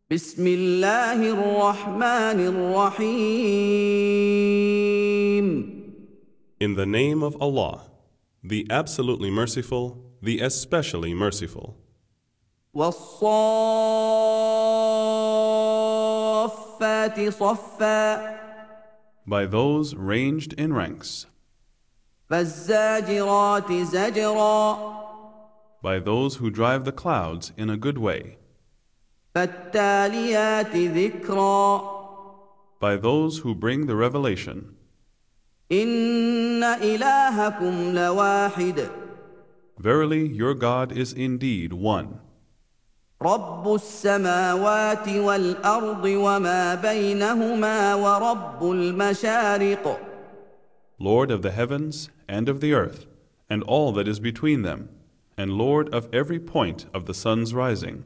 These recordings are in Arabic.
بسم الله الرحمن الرحيم. In the name of Allah, the absolutely merciful, the especially merciful. والصافات صفا By those ranged in ranks, فالزاجرات زجرا by those who drive the clouds in a good way, فالتاليات ذكرا by those who bring the revelation. إن إلهكم لواحد Verily, your God is indeed one, رب السماوات والأرض وما بينهما ورب المشارق Lord of the heavens and of the earth, and all that is between them, and Lord of every point of the sun's rising.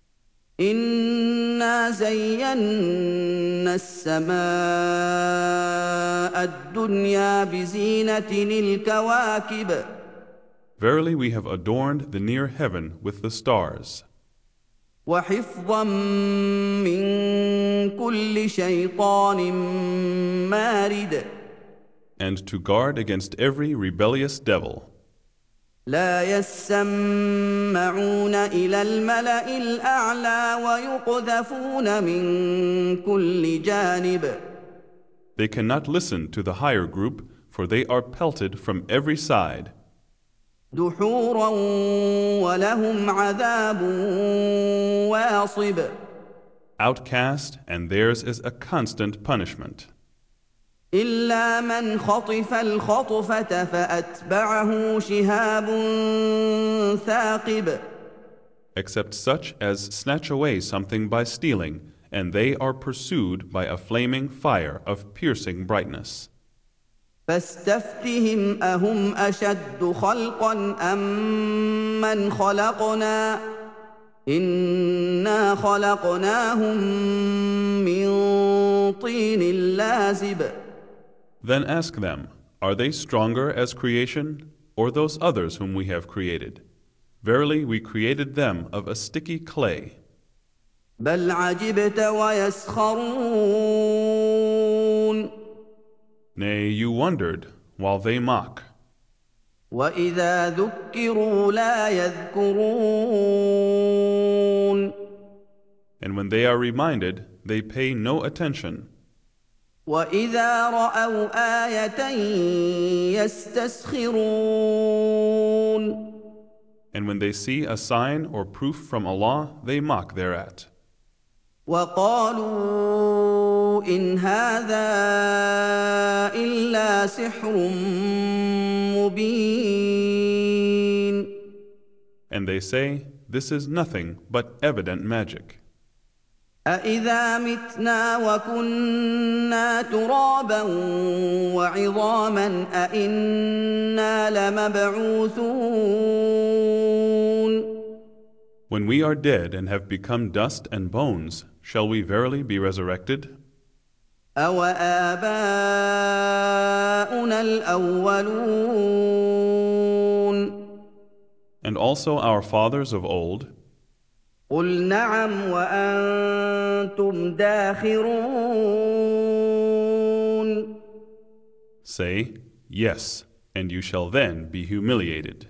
إنا زينا السماء الدنيا بزينة الكواكب Verily, we have adorned the near heaven with the stars, وحفظا من كل شيطان مارد and to guard against every rebellious devil. لا يسمعون إلى الملأ الأعلى ويقذفون من كل جانب They cannot listen to the higher group, for they are pelted from every side. دحورا ولهم عذاب واصب Outcast, and theirs is a constant punishment. إلا من خطف الخطفة فأتبعه شهاب ثاقب Except such as snatch away something by stealing, and they are pursued by a flaming fire of piercing brightness. فاستفتهم أهم أشد خلقا أم من خلقنا إنا خلقناهم من طين لازب Then ask them, are they stronger as creation, or those others whom we have created? Verily, we created them of a sticky clay. بل عجبت ويسخرون Nay, you wondered, while they mock. وإذا ذكروا لا يذكرون And when they are reminded, they pay no attention. وإذا رأوا آية يستسخرون And when they see a sign or proof from Allah, they mock thereat. وقالوا إن هذا إلا سحر مبين And they say, this is nothing but evident magic. أإذا متنا وكنا ترابا وعظاما أإنا لمبعوثون When we are dead and have become dust and bones, shall we verily be resurrected? أوآباؤنا الأولون And also our fathers of old? قل نعم وأنتم داخرون Say, yes, and you shall then be humiliated.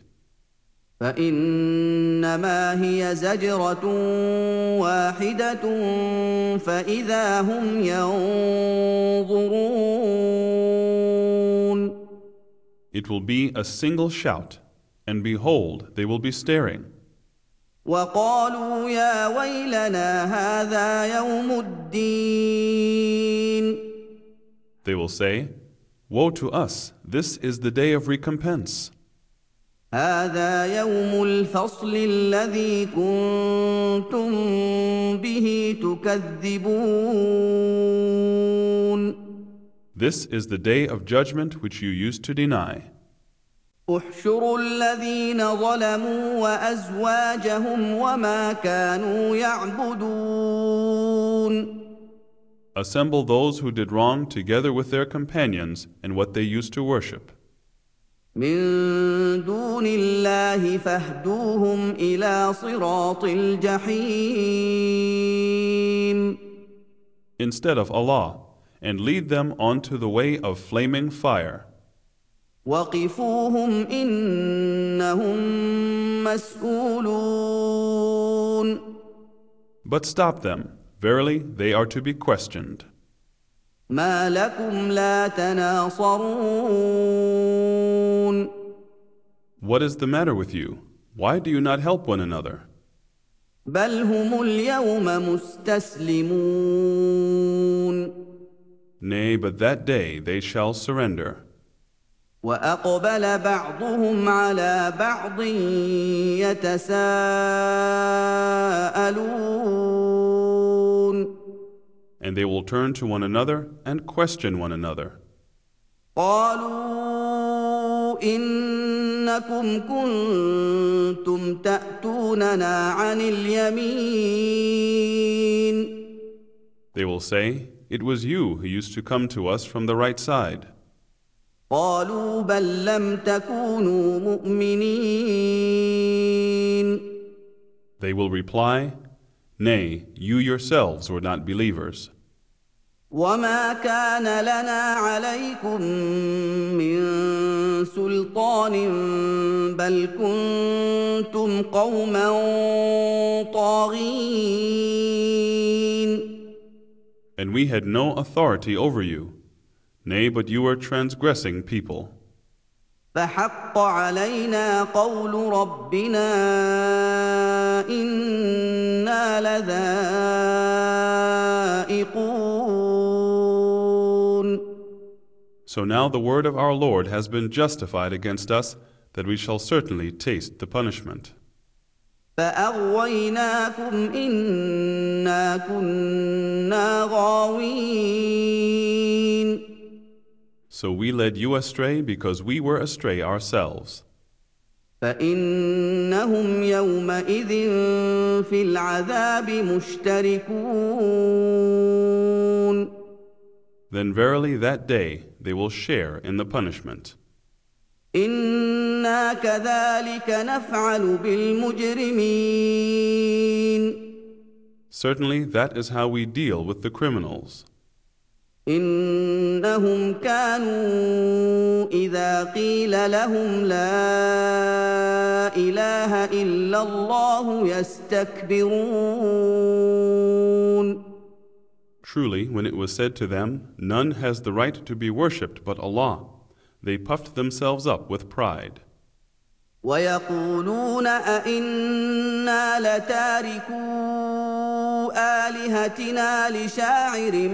فإنما هي زجرة واحدة فإذا هم ينظرون It will be a single shout, and behold, they will be staring. وقالوا يا ويلنا هذا يوم الدين They will say, woe to us, this is the day of recompense. هذا يوم الفصل الذي كنتم به تكذبون This is the day of judgment which you used to deny. احشروا الذين ظلموا وأزواجهم وما كانوا يعبدون Assemble those who did wrong together with their companions and what they used to worship. من دون الله فاهدوهم إلى صراط الجحيم instead of Allah, and lead them onto the way of flaming fire. وقفوهم إنهم مسؤولون. But stop them. Verily, they are to be questioned. ما لكم لا تناصرون. What is the matter with you? Why do you not help one another? بل هم اليوم مستسلمون. Nay, but that day they shall surrender. وأقبل بعضهم على بعض يتساءلون. And they will turn to one another and question one another. قالوا إنكم كنتم تأتوننا عن اليمين. They will say, "It was you who used to come to us from the right side." قالوا بل لم تكونوا مؤمنين. They will reply, "Nay, you yourselves were not believers. وما كان لنا عليكم من سلطان بل كنتم قوما طاغين. And we had no authority over you. Nay, but you were transgressing people. فحق علينا قول ربنا إنا لذائقون. So now the word of our Lord has been justified against us, that we shall certainly taste the punishment. فأغويناكم إنا كنا غاوين. So we led you astray because we were astray ourselves. فإنهم يومئذ في العذاب مشتركون. Then verily that day they will share in the punishment. إنا كذلك نفعل بالمجرمين. Certainly that is how we deal with the criminals. إنهم كانوا إذا قيل لهم لا إله إلا الله يستكبرون. Truly, when it was said to them, "None has the right to be worshipped but Allah," they puffed themselves up with pride. ويقولون أئنا لتاركو آلهتنا لشاعر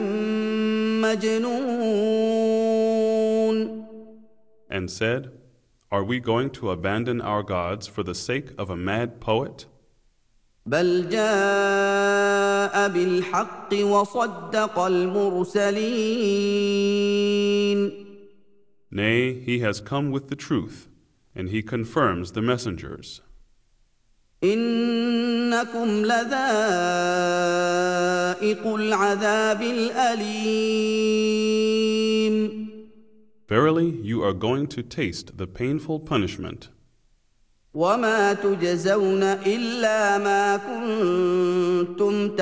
مجنون. And said, "Are we going to abandon our gods for the sake of a mad poet?" بل جاء بالحق وصدق المرسلين. Nay, he has come with the truth, and he confirms the messengers. إنكم لذائق العذاب الأليم. Verily, you are going to taste the painful punishment. وما تجزون إلا ما كنتم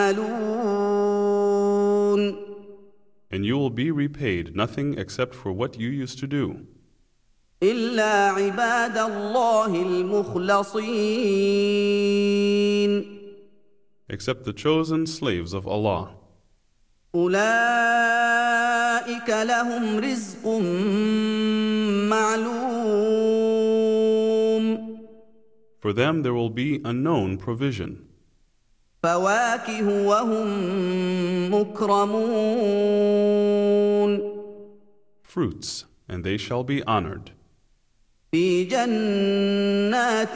تعملون. And you will be repaid nothing except for what you used to do. إلا عباد الله المخلصين. Except the chosen slaves of Allah. أولئك لهم رزق معلوم. For them there will be a known provision. فواكه وهم مكرمون. Fruits, and they shall be honored. في جنات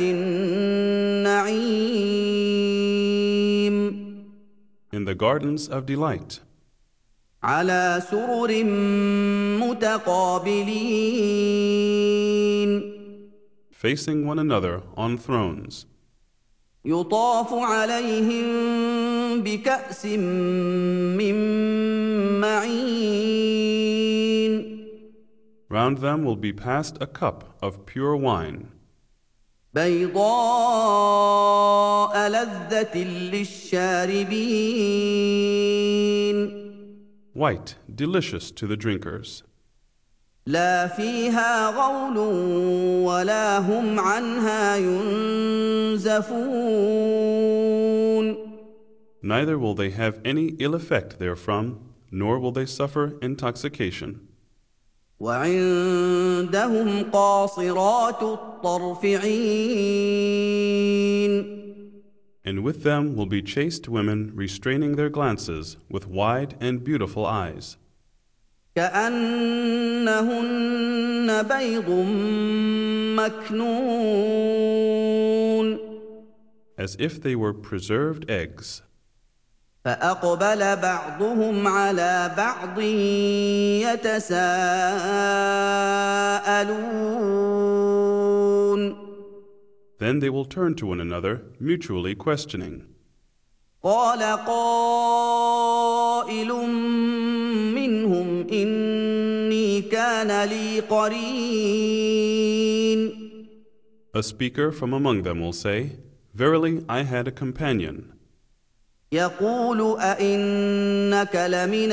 النعيم. In the gardens of delight. على سرر متقابلين. Facing one another on thrones. يطاف عليهم بكأس من معين. Round them will be passed a cup of pure wine. بيضاء لذة للشاربين. white, delicious to the drinkers. لا فيها غول ولا هم عنها ينزفون Neither will they have any ill effect therefrom, nor will they suffer intoxication. وعندهم قاصرات الطرف عين And with them will be chaste women restraining their glances with wide and beautiful eyes, كأنهن بيض مكنون as if they were preserved eggs. فأقبل بعضهم على بعض يتساءلون Then they will turn to one another, mutually questioning. قال قائل منهم إني كان لي قرين A speaker from among them will say, Verily, I had a companion, يقول أئنك لمن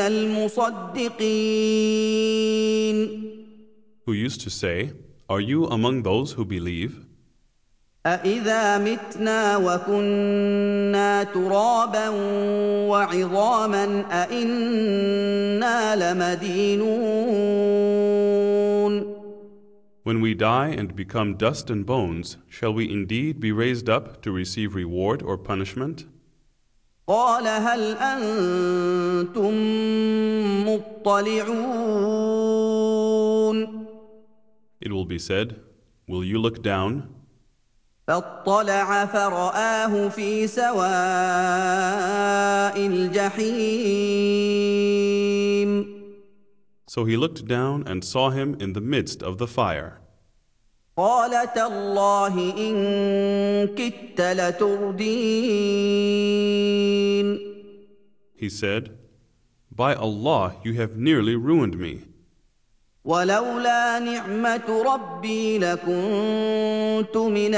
المصدقين who used to say, Are you among those who believe? أإذا متنا وكنا ترابا وعظاما أإنا لمدينون When we die and become dust and bones, shall we indeed be raised up to receive reward or punishment? قال هل أنتم مطلعون It will be said, Will you look down? فاطلع فرآه في سواء الجحيم So he looked down and saw him in the midst of the fire. قال تالله إن كدت لتردين He said, By Allah, you have nearly ruined me. ولولا نعمة ربي لكنت من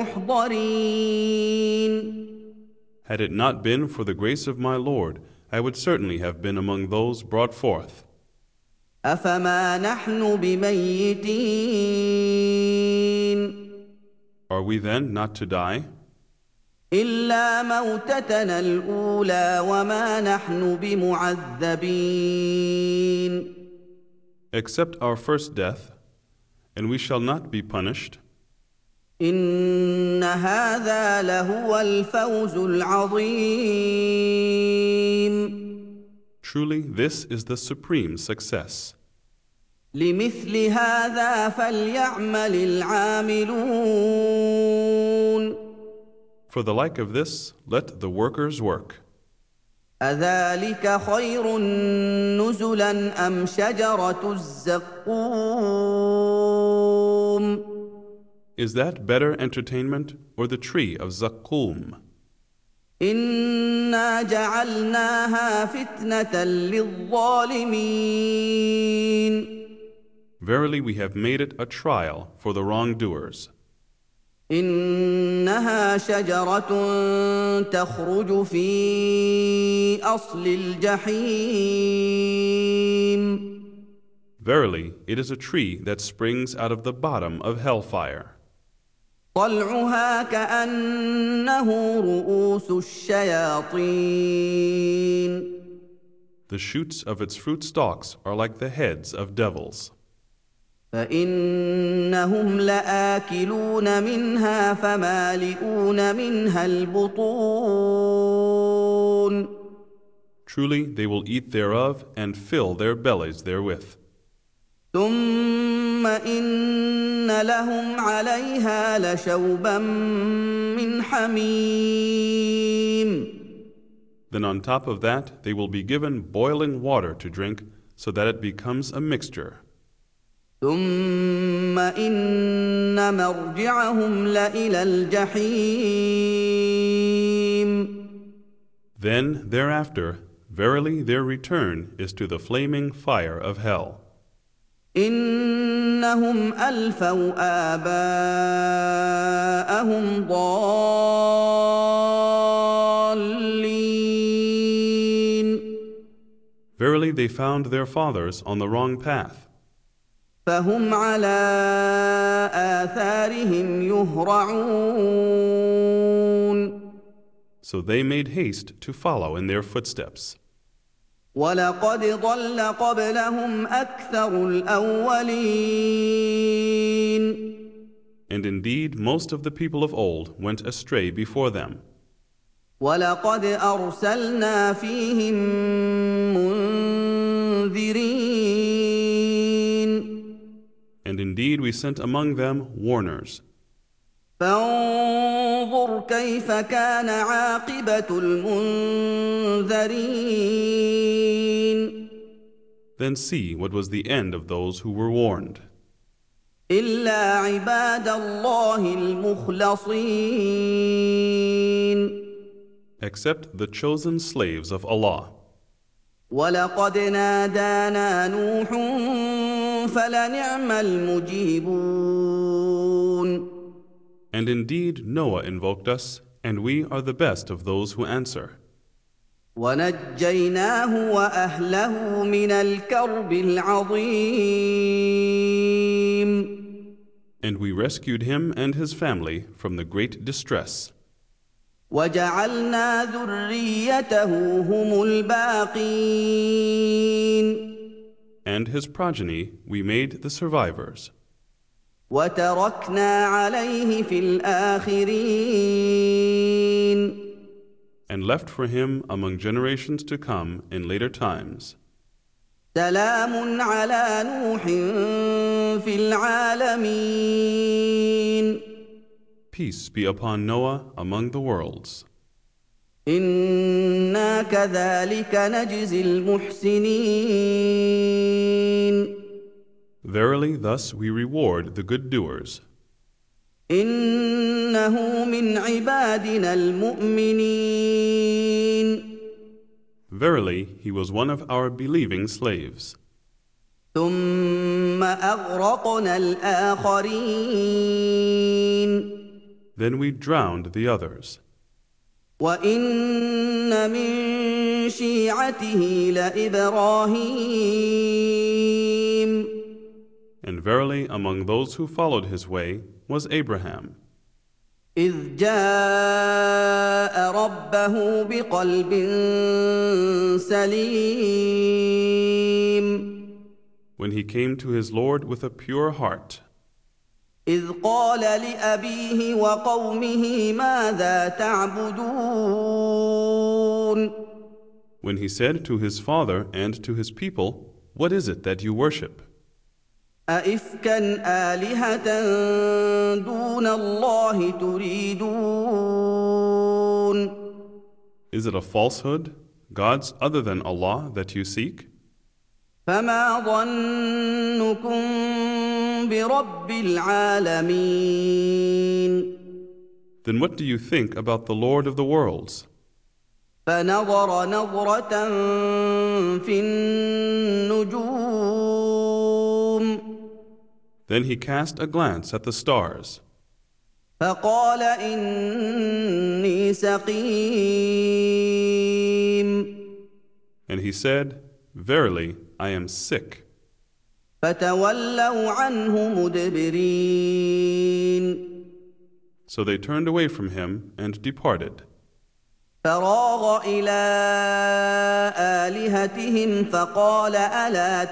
المحضرين Had it not been for the grace of my Lord, I would certainly have been among those brought forth. أفما نحن بميتين Are we then not to die? إلا موتتنا الأولى وما نحن بمعذبين Except our first death, and we shall not be punished. إن هذا لهو الفوز العظيم Truly, this is the supreme success. لمثل هذا فليعمل العاملون For the like of this, let the workers work. أذلك خير نزلا أم شجرة الزقوم Is that better entertainment or the tree of Zaqqum? إنا جعلناها فتنة للظالمين Verily, we have made it a trial for the wrongdoers. إنها شجرة تخرج في أصل الجحيم Verily, it is a tree that springs out of the bottom of hellfire. طلعها كأنه رؤوس الشياطين The shoots of its fruit stalks are like the heads of devils. فإنهم لآكلون منها فمالئون منها البطون Truly, they will eat thereof and fill their bellies therewith. ثم إن لهم عليها لشوبا من حميم Then on top of that, they will be given boiling water to drink so that it becomes a mixture. ثم إن مرجعهم لإلى الجحيم Then, thereafter, verily their return is to the flaming fire of hell. إنهم ألفوا آباءهم ضالين Verily they found their fathers on the wrong path, فهم على آثارهم يهرعون so they made haste to follow in their footsteps. ولقد ضل قبلهم أكثر الأولين And indeed most of the people of old went astray before them. ولقد أرسلنا فيهم منذرين And indeed we sent among them warners. فانظر كيف كان عاقبة المنذرين Then see what was the end of those who were warned. إلا عباد الله المخلصين Except the chosen slaves of Allah. ولقد نادانا نوح فلنعم المجيبون And indeed Noah invoked us, and we are the best of those who answer. ونجيناه وأهله من الكرب العظيم And we rescued him and his family from the great distress. وجعلنا ذريته هم الباقين And his progeny we made the survivors. وتركنا عليه في الآخرين And left for him among generations to come in later times. سلام على نوح في العالمين Peace be upon Noah among the worlds. إنا كذلك نجزي المحسنين Verily thus we reward the good doers. إنه من عبادنا المؤمنين Verily he was one of our believing slaves. ثم أغرقنا الآخرين Then we drowned the others. وإن من شيعته لإبراهيم And verily among those who followed his way was Abraham, إذ جاء ربه بقلب سليم when he came to his Lord with a pure heart, إذ قال لأبيه وقومه ماذا تعبدون when he said to his father and to his people, What is it that you worship? أئفكا آلهة دون الله تريدون Is it a falsehood, gods other than Allah that you seek? فما ظنكم برب العالمين Then what do you think about the Lord of the worlds? فنظر نظرة في النجوم Then he cast a glance at the stars, فقال إني سقيم and he said, Verily, I am sick. فتولوا عنه مدبرين So they turned away from him and departed. فراغ إلى آلهتهم فقال ألا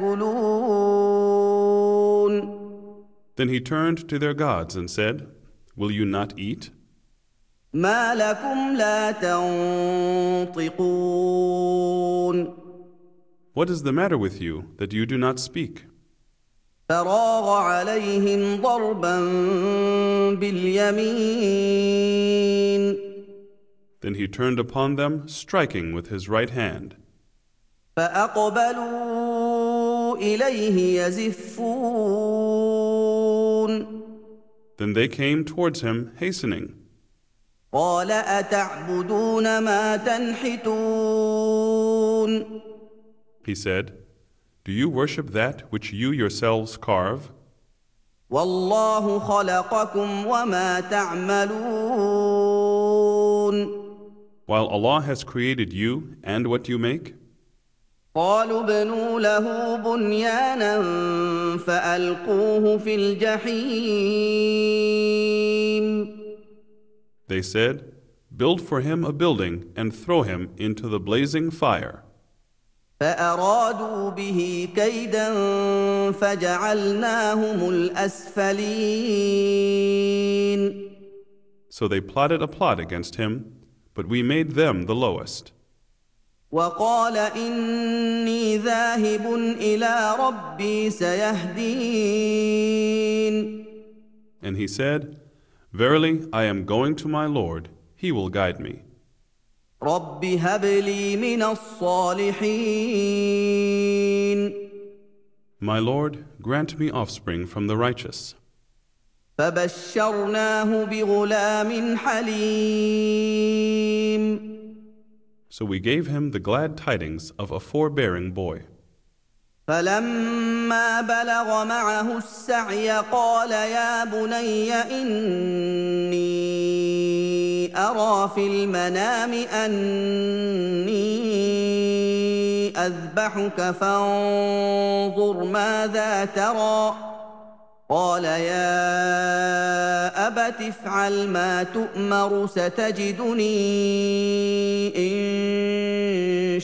تأكلون Then he turned to their gods and said, Will you not eat? ما لكم لا تنطقون What is the matter with you that you do not speak? فراغ عليهم ضربا باليمين Then he turned upon them, striking with his right hand. فأقبلوا إليه يزفون Then they came towards him, hastening. قال أتعبدون ما تنحتون He said, Do you worship that which you yourselves carve? والله خلقكم وما تعملون While Allah has created you and what you make? قالوا ابنوا له بنيانا فألقوه في الجحيم. They said, "Build for him a building and throw him into the blazing fire." فأرادوا به كيدا فجعلناهم الأسفلين. So they plotted a plot against him, but we made them the lowest. وقال إني ذاهب إلى ربي سيهدين. And he said, "Verily, I am going to my Lord, he will guide me. رب هب لي من الصالحين. My Lord, grant me offspring from the righteous." فبشرناه بغلام حليم. So we gave him the glad tidings of a forbearing boy. فلما بلغ معه السعي قال يا بني إني أرى في المنام أني أذبحك فانظر ماذا ترى. قال يا أبت افعل ما تؤمر ستجدني إن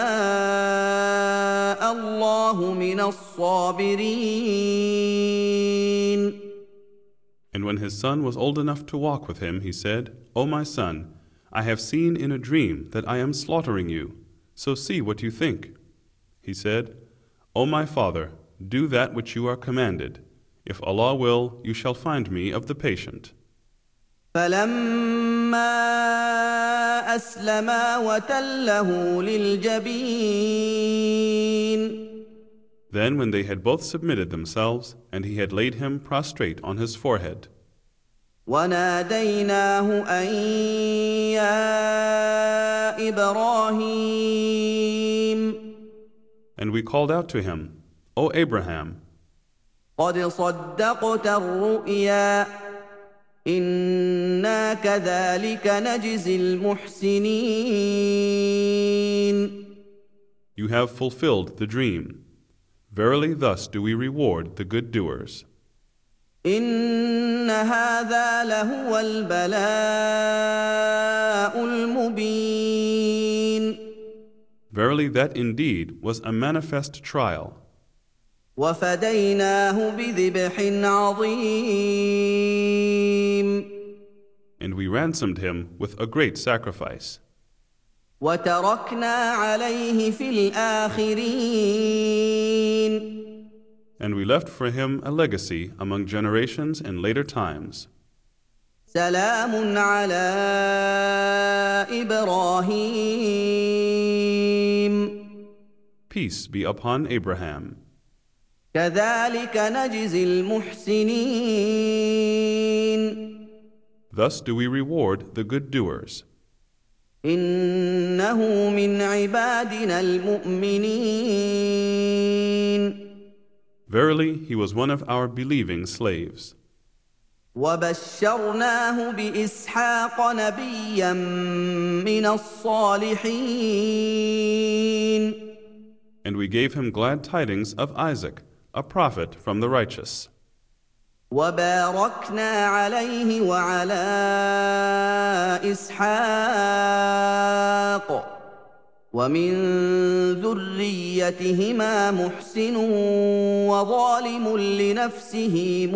شاء الله من الصابرين. And when his son was old enough to walk with him, he said, "O my son, I have seen in a dream that I am slaughtering you, so see what you think." He said, "O my father, do that which you are commanded. If Allah will, you shall find me of the patient." فلما أسلما وتله للجبين. Then when they had both submitted themselves, and he had laid him prostrate on his forehead, وناديناه أن يا إبراهيم. and we called out to him, "O Abraham, قد صدقت الرؤيا إنا كذلك نجزي المحسنين. you have fulfilled the dream. Verily thus do we reward the good doers." إن هذا لهو البلاء المبين. Verily that indeed was a manifest trial. وفديناه بذبح عظيم. And we ransomed him with a great sacrifice. وتركنا عليه في الآخرين. And we left for him a legacy among generations in later times. سلام على إبراهيم. Peace be upon Abraham. كذلك نجزي المحسنين. Thus do we reward the good doers. إنه من عبادنا المؤمنين. Verily, he was one of our believing slaves. وبشرناه بإسحاق نبيا من الصالحين. And we gave him glad tidings of Isaac, a prophet from the righteous. وباركنا عليه وعلى إسحاق ومن ذريتهما محسن وظالم لنفسه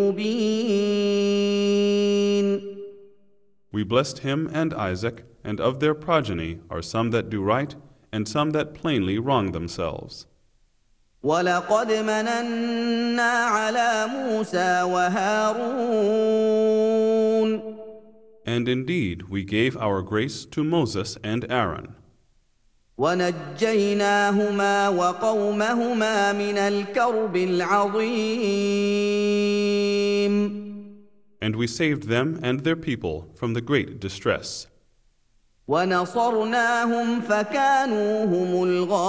مبين. We blessed him and Isaac, and of their progeny are some that do right, and some that plainly wrong themselves. ولقد مننا على موسى وهارون. And indeed, we gave our grace to Moses and Aaron, ونجيناهما وقومهما من الكرب العظيم. and we saved them and their people from the great distress, ونصرناهم فكانوا هم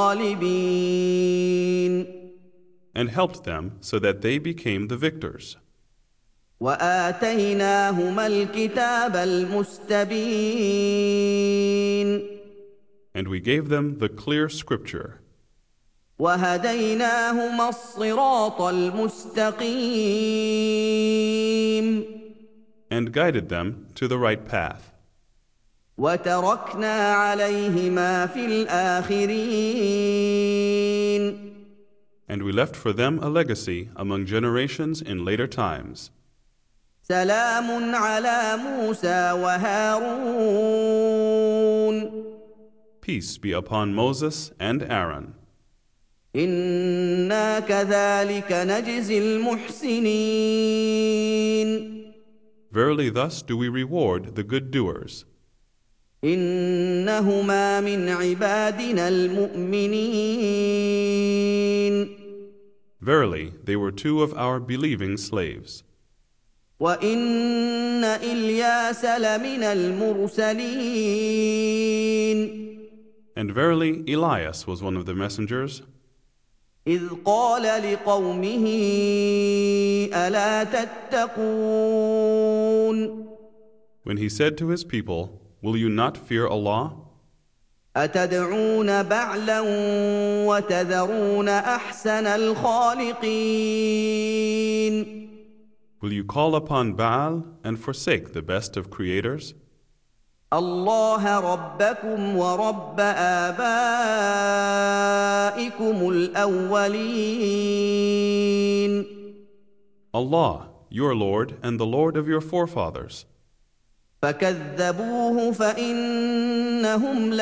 الغالبين. and helped them so that they became the victors. وآتيناهما الكتاب المستبين. And we gave them the clear scripture. وهديناهما الصراط المستقيم and guided them to the right path. وتركنا عليهما في الآخرين And we left for them a legacy among generations in later times. سلام على موسى وهارون Peace be upon Moses and Aaron. إنا كذلك نجزي المحسنين Verily thus do we reward the good doers. إنهما من عبادنا المؤمنين Verily they were two of our believing slaves. وإن إلياس لمن المرسلين And verily Elias was one of the messengers, إذ قال لقومه ألا تتقون when he said to his people, Will you not fear Allah? أتدعون بعلا وتذرون أحسن الخالقين Will you call upon Baal and forsake the best of creators? الله ربكم ورب آبائكم الأولين Allah, your Lord and the Lord of your forefathers. فكذبوه فإنهم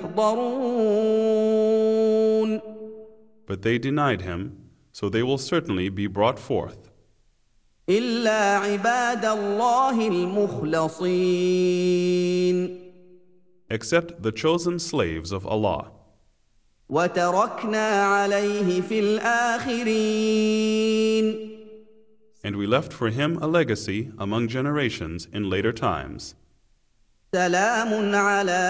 لمحضرون But they denied him, so they will certainly be brought forth. إلا عباد الله المخلصين Except the chosen slaves of Allah. وتركنا عليه في الآخرين And we left for him a legacy among generations in later times. سلام على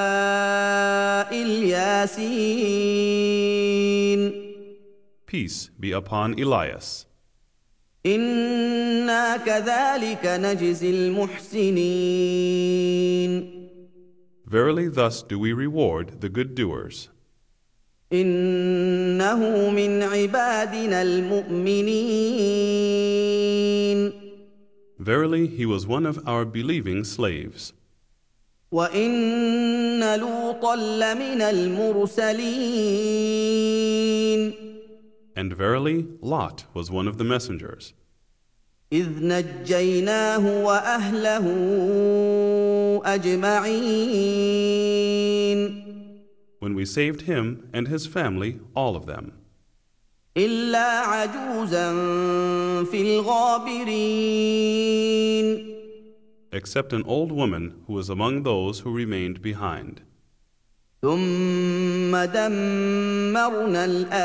الياسين Peace be upon Elias. إنا كذلك نجزي المحسنين Verily thus do we reward the good doers. إنه من عبادنا المؤمنين Verily he was one of our believing slaves. وإن لوطا لمن المرسلين And verily Lot was one of the messengers. إذ نجيناه وأهله أجمعين When we saved him and his family, all of them. إلا عجوزا في الغابرين Except an old woman who was among those who remained behind. ثم دمرنا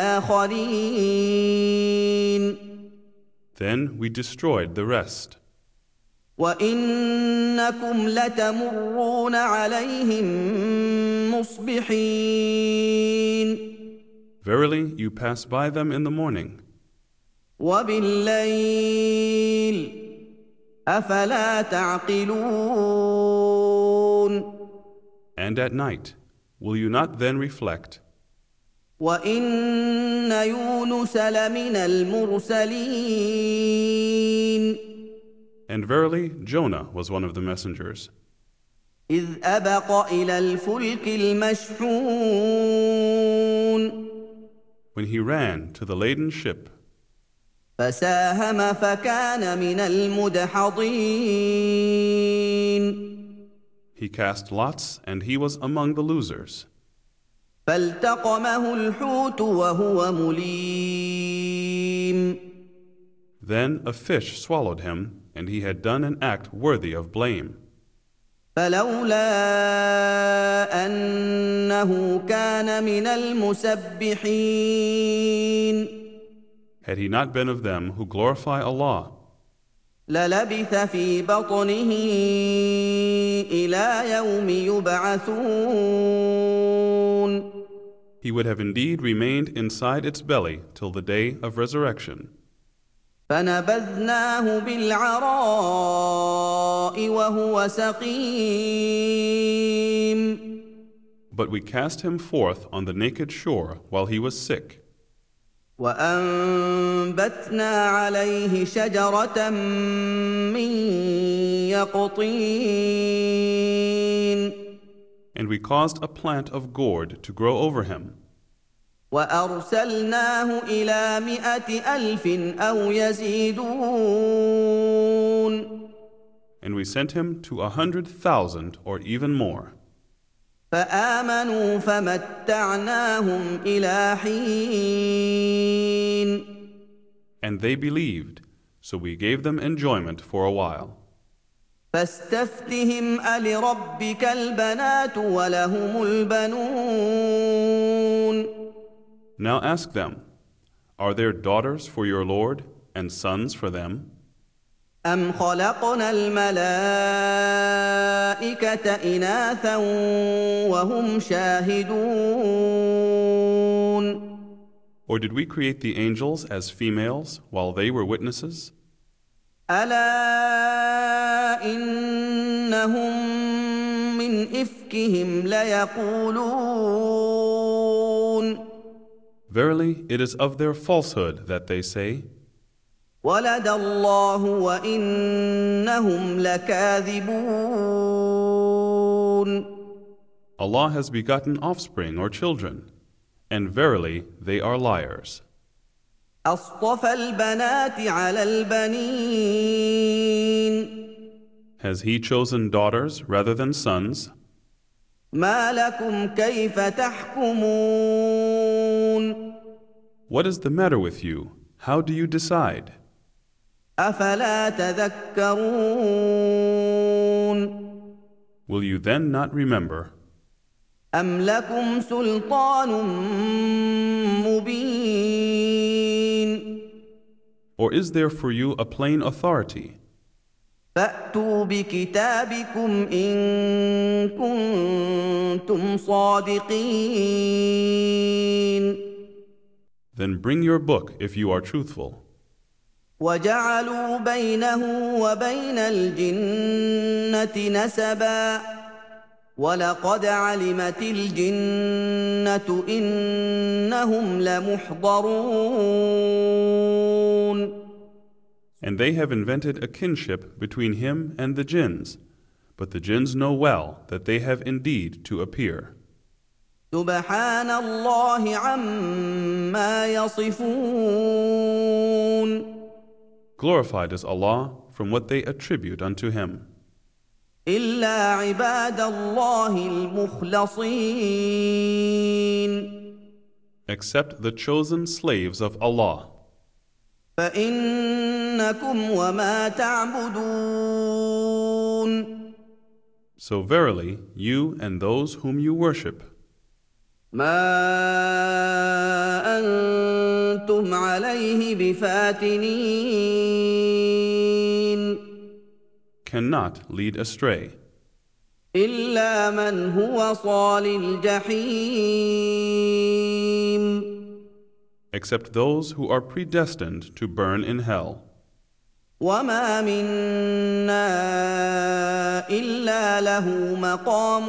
الآخرين Then we destroyed the rest. وإنكم لتمرون عليهم مصبحين Verily, you pass by them in the morning. وبالليل أفلا تعقلون And at night, will you not then reflect? وإن يونس لمن المرسلين And verily, Jonah was one of the messengers. إذ أبق إلى الفلك المشحون When he ran to the laden ship, فساهم فكان من المدحضين he cast lots and he was among the losers. فالتقمه الحوت وهو مليم Then a fish swallowed him, and he had done an act worthy of blame. فلولا أنه كان من المسبحين Had he not been of them who glorify Allah, للبث في بطنه إلى يوم يبعثون he would have indeed remained inside its belly till the day of resurrection. فنبذناه بالعراء وهو سقيم But we cast him forth on the naked shore while he was sick. وأنبتنا عليه شجرة من يقطين And we caused a plant of gourd to grow over him. وأرسلناه إلى 100,000 أو يزيدون And we sent him to 100,000 or even more. فآمنوا فمتعناهم إلى حين And they believed, so we gave them enjoyment for a while. فاستفتهم ألربك البنات ولهم البنون Now ask them, are there daughters for your Lord and sons for them? أم خلقنا الملائكة إناثا وهم شاهدون Or did we create the angels as females while they were witnesses? ألا إنهم من إفكهم ليقولون Verily, it is of their falsehood that they say, ولد الله وإنهم لكاذبون Allah has begotten offspring or children, and verily they are liars. أصطفى البنات على البنين Has He chosen daughters rather than sons? ما لكم كيف تحكمون What is the matter with you? How do you decide? أفلا تذكرون Will you then not remember? أم لكم سلطان مبين Or is there for you a plain authority? فأتوا بكتابكم إن كنتم صادقين Then bring your book if you are truthful. وجعلوا بينه وبين الجنة نسبا ولقد علمت الجنة إنهم لمحضرون And they have invented a kinship between him and the jinns, but the jinns know well that they have indeed to appear. سبحان الله عما يصفون Glorified is Allah from what they attribute unto him, إلا عباد الله المخلصين except the chosen slaves of Allah. فإنكم وما تعبدون So verily, you and those whom you worship, ما أنتم عليه بفاتنين cannot lead astray, إلا من هو صال الجحيم except those who are predestined to burn in hell. وما منا إلا له مقام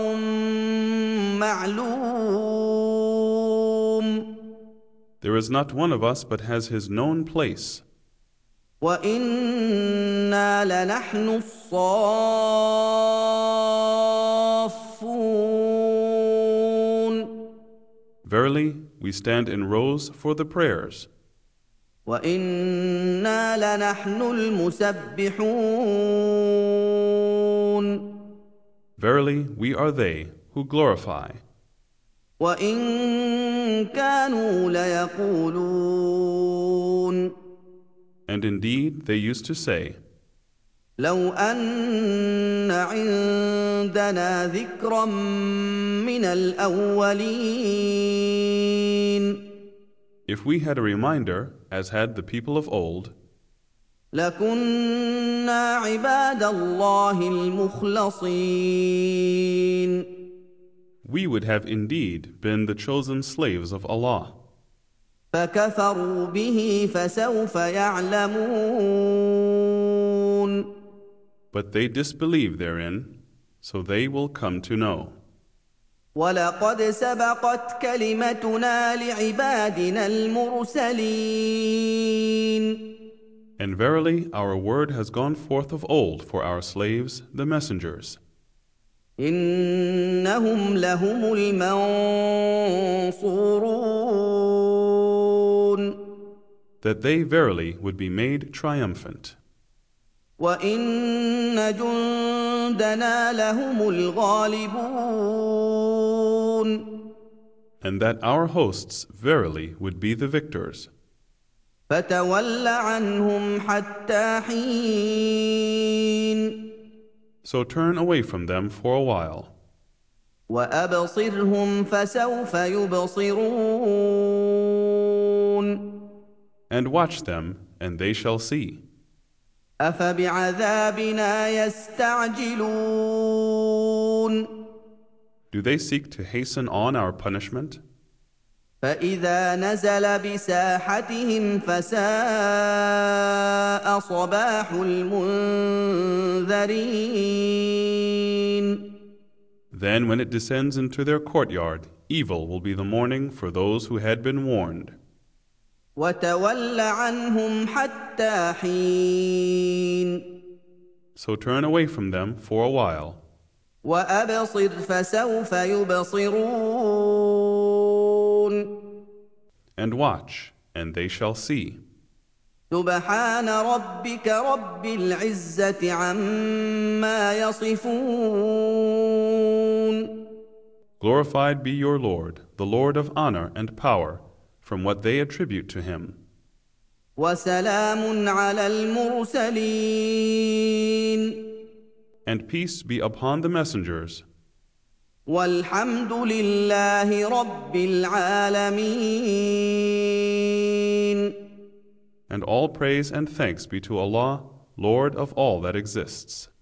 معلوم There is not one of us but has his known place, وإنا لنحن الصافون Verily, we stand in rows for the prayers, وإنا لنحن المسبحون verily, we are they who glorify. وإن كانوا ليقولون And indeed, they used to say, لو أن عندنا ذكرا من الأولين if we had a reminder, as had the people of old, لكنا عباد الله المخلصين we would have indeed been the chosen slaves of Allah. فكفروا به فسوف يعلمون But they disbelieve therein, so they will come to know. ولقد سبقت كلمتنا لعبادنا المرسلين And verily, our word has gone forth of old for our slaves, the messengers, إنهم لهم المنصورون that they verily would be made triumphant, وإن جندنا لهم الغالبون and that our hosts verily would be the victors. فتول عنهم حتى حين So turn away from them for a while, وأبصرهم فسوف يبصرون and watch them, and they shall see. أفبعذابنا يستعجلون Do they seek to hasten on our punishment? فإذا نزل بساحتهم فساء صباح المنذرين Then when it descends into their courtyard, evil will be the morning for those who had been warned. وتول عنهم حتى حين So turn away from them for a while, وأبصر فسوف يبصرون and watch, and they shall see. سبحان ربك رب العزة عما يصفون Glorified be your Lord, the Lord of honor and power, from what they attribute to him. وسلام على المرسلين And peace be upon the messengers, والحمد لله رب العالمين and all praise and thanks be to Allah, Lord of all that exists.